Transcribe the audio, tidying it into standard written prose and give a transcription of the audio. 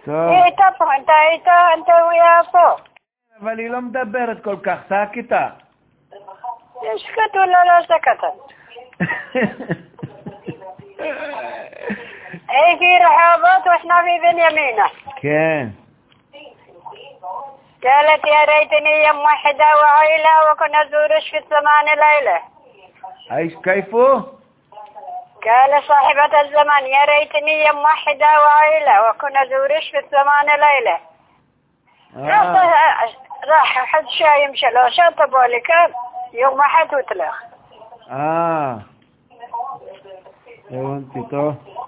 היא הייתה פה, אתה ויה פה. אבל היא לא מדברת כל כך, סקטה. יש כתוב לא סקטה. هي في رحابات واحنا في بنيامينة. כן. قالت يا ريتني يوم واحدة وعيلة وكنا زورش في الزمان ليلة. ايش كيفه؟ قال صاحبة الزمان يا ريتني يوم واحدة وعيلة وكنا زورش في الزمان ليلة. راح حد شايم شلو شاطبوا لي كان يوم واحد وثلاث. הבנתי, טוב.